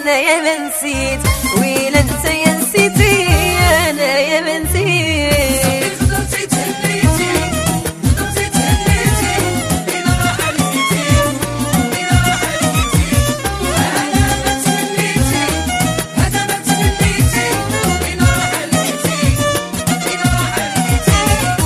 انا يا ما نسيت ويلا انت يا نسيتي انا يا ما نسيت قدرتي تهنيتي قدرتي تهنيتي لين راح لقيتي لين راح لقيتي انا ما تمنيتي هذا ما تمنيتي لين راح لقيتي لين راح لقيتي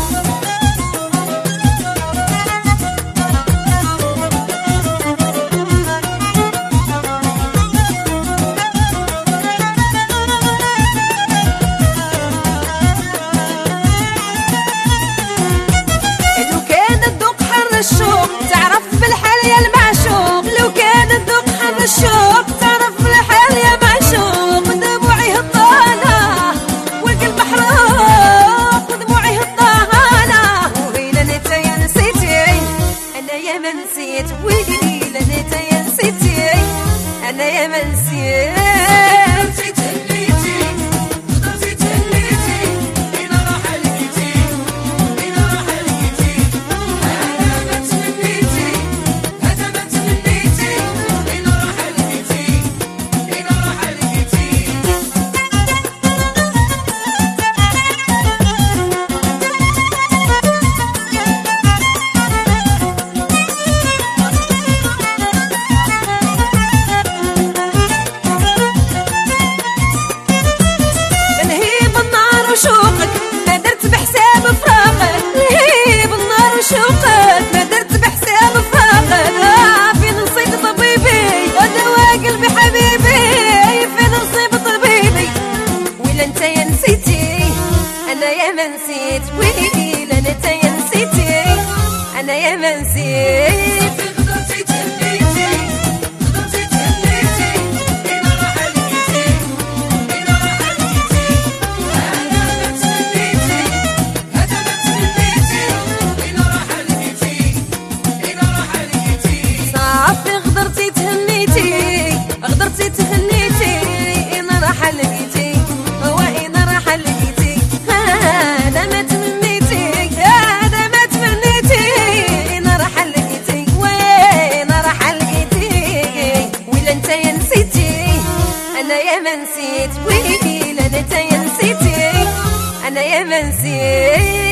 الشوق تعرف بالحال يا المعشوق لو كان الذوق حر الشوق تعرف بالحال يا معشوق دموعي هطانة والقلب محروق ودموعي هطانة ويلا انت يا نسيتي انا يا ما نسيت ويلا انت يا نسيتي انا يا ما نسيت شوقك ما درت بحساب فراقك لهيب النار وشوقك ما درت بحساب فراقك في نصيب طبيبي ودوا قلبي حبيبي في نصيب طبيبي ولا انت يا نسيتي انا يا ما نسيت ويلا انت يا نسيتي انا يا ما نسيت غدرتي تهنيتي انا راح لقيتي هو انا راح لقيتي هذا ما تمنيتي هذا ما تمنيتي انا راح لقيتي وين راح لقيتي ولا انت يا نسيتي انا يا ما نسيت ويلا انت يا نسيتي انا يا ما نسيت